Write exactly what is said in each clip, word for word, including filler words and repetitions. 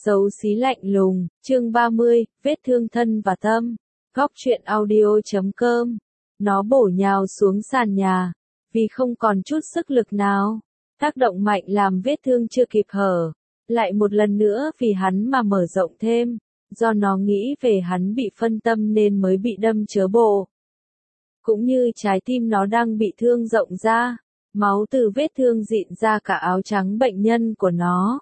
Xấu xí lạnh lùng, chương ba mươi, vết thương thân và tâm. Góc truyện audio chấm com. Nó bổ nhào xuống sàn nhà, vì không còn chút sức lực nào. Tác động mạnh làm vết thương chưa kịp hở, lại một lần nữa vì hắn mà mở rộng thêm. Do nó nghĩ về hắn bị phân tâm nên mới bị đâm chớ bộ. Cũng như trái tim nó đang bị thương rộng ra, máu từ vết thương rịn ra cả áo trắng bệnh nhân của nó.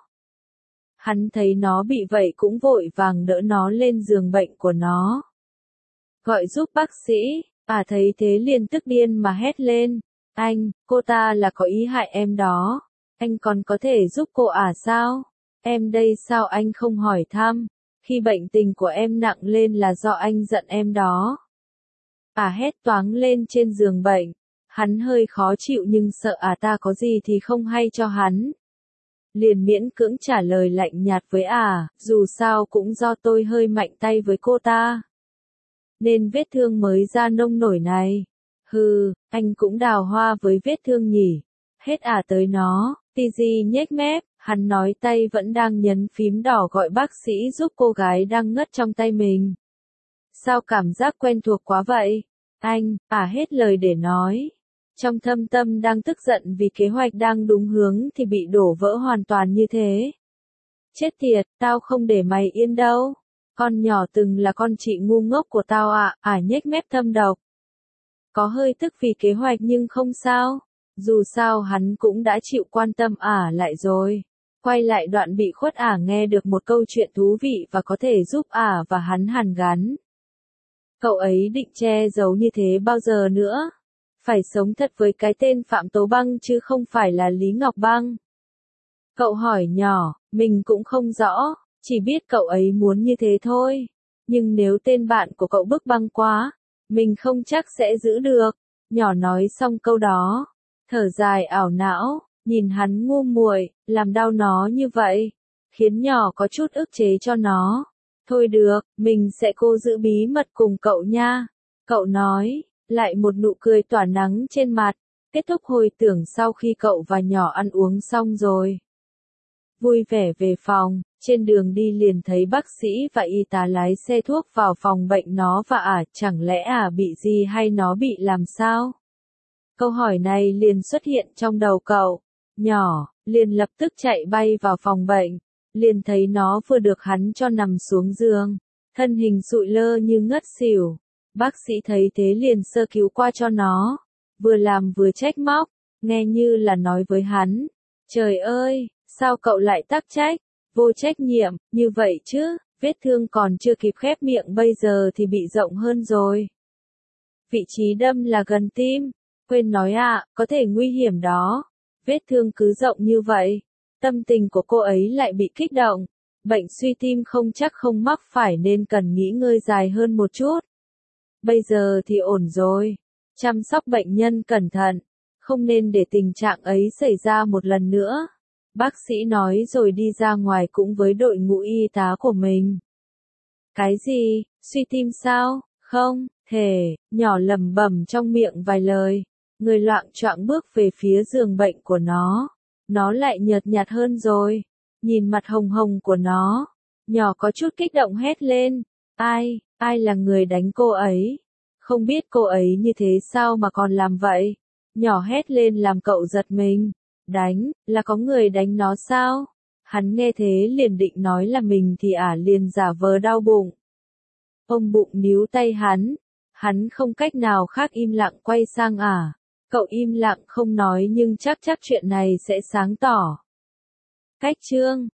Hắn thấy nó bị vậy cũng vội vàng đỡ nó lên giường bệnh của nó. Gọi giúp bác sĩ, à thấy thế liền tức điên mà hét lên. Anh, cô ta là có ý hại em đó. Anh còn có thể giúp cô à sao? Em đây sao anh không hỏi thăm? Khi bệnh tình của em nặng lên là do anh giận em đó. À hét toáng lên trên giường bệnh. Hắn hơi khó chịu nhưng sợ à ta có gì thì không hay cho hắn. Liền miễn cưỡng trả lời lạnh nhạt với à, dù sao cũng do tôi hơi mạnh tay với cô ta. Nên vết thương mới ra nông nổi này. Hừ, anh cũng đào hoa với vết thương nhỉ. Hết à tới nó, Tizzy nhếch mép, hắn nói tay vẫn đang nhấn phím đỏ gọi bác sĩ giúp cô gái đang ngất trong tay mình. Sao cảm giác quen thuộc quá vậy? Anh, à hết lời để nói. Trong thâm tâm đang tức giận vì kế hoạch đang đúng hướng thì bị đổ vỡ hoàn toàn như thế. Chết tiệt, tao không để mày yên đâu. Con nhỏ từng là con chị ngu ngốc của tao ạ, à, à nhếch mép thâm độc. Có hơi tức vì kế hoạch nhưng không sao. Dù sao hắn cũng đã chịu quan tâm ả à lại rồi. Quay lại đoạn bị khuất ả à nghe được một câu chuyện thú vị và có thể giúp ả à và hắn hàn gắn. Cậu ấy định che giấu như thế bao giờ nữa? Phải sống thật với cái tên Phạm Tố Băng chứ không phải là Lý Ngọc Băng. Cậu hỏi nhỏ, mình cũng không rõ, chỉ biết cậu ấy muốn như thế thôi. Nhưng nếu tên bạn của cậu bức băng quá, mình không chắc sẽ giữ được. Nhỏ nói xong câu đó, thở dài ảo não, nhìn hắn ngu muội, làm đau nó như vậy, khiến nhỏ có chút ức chế cho nó. Thôi được, mình sẽ cố giữ bí mật cùng cậu nha. Cậu nói. Lại một nụ cười tỏa nắng trên mặt, kết thúc hồi tưởng sau khi cậu và nhỏ ăn uống xong rồi. Vui vẻ về phòng, trên đường đi liền thấy bác sĩ và y tá lái xe thuốc vào phòng bệnh nó và ả, à, chẳng lẽ ả à bị gì hay nó bị làm sao? Câu hỏi này liền xuất hiện trong đầu cậu, nhỏ, liền lập tức chạy bay vào phòng bệnh, liền thấy nó vừa được hắn cho nằm xuống giường, thân hình sụi lơ như ngất xỉu. Bác sĩ thấy thế liền sơ cứu qua cho nó, vừa làm vừa trách móc, nghe như là nói với hắn, trời ơi, sao cậu lại tắc trách, vô trách nhiệm, như vậy chứ, vết thương còn chưa kịp khép miệng bây giờ thì bị rộng hơn rồi. Vị trí đâm là gần tim, quên nói ạ, à, có thể nguy hiểm đó, vết thương cứ rộng như vậy, tâm tình của cô ấy lại bị kích động, bệnh suy tim không chắc không mắc phải nên cần nghỉ ngơi dài hơn một chút. Bây giờ thì ổn rồi, chăm sóc bệnh nhân cẩn thận, không nên để tình trạng ấy xảy ra một lần nữa. Bác sĩ nói rồi đi ra ngoài cũng với đội ngũ y tá của mình. Cái gì, suy tim sao, không, thể, nhỏ lẩm bẩm trong miệng vài lời, người loạng choạng bước về phía giường bệnh của nó, nó lại nhợt nhạt hơn rồi, nhìn mặt hồng hồng của nó, nhỏ có chút kích động hét lên, ai? Ai là người đánh cô ấy? Không biết cô ấy như thế sao mà còn làm vậy? Nhỏ hét lên làm cậu giật mình. Đánh, là có người đánh nó sao? Hắn nghe thế liền định nói là mình thì ả à liền giả vờ đau bụng. Ôm bụng níu tay hắn. Hắn không cách nào khác im lặng quay sang ả. À. Cậu im lặng không nói nhưng chắc chắc chuyện này sẽ sáng tỏ. Cách chương.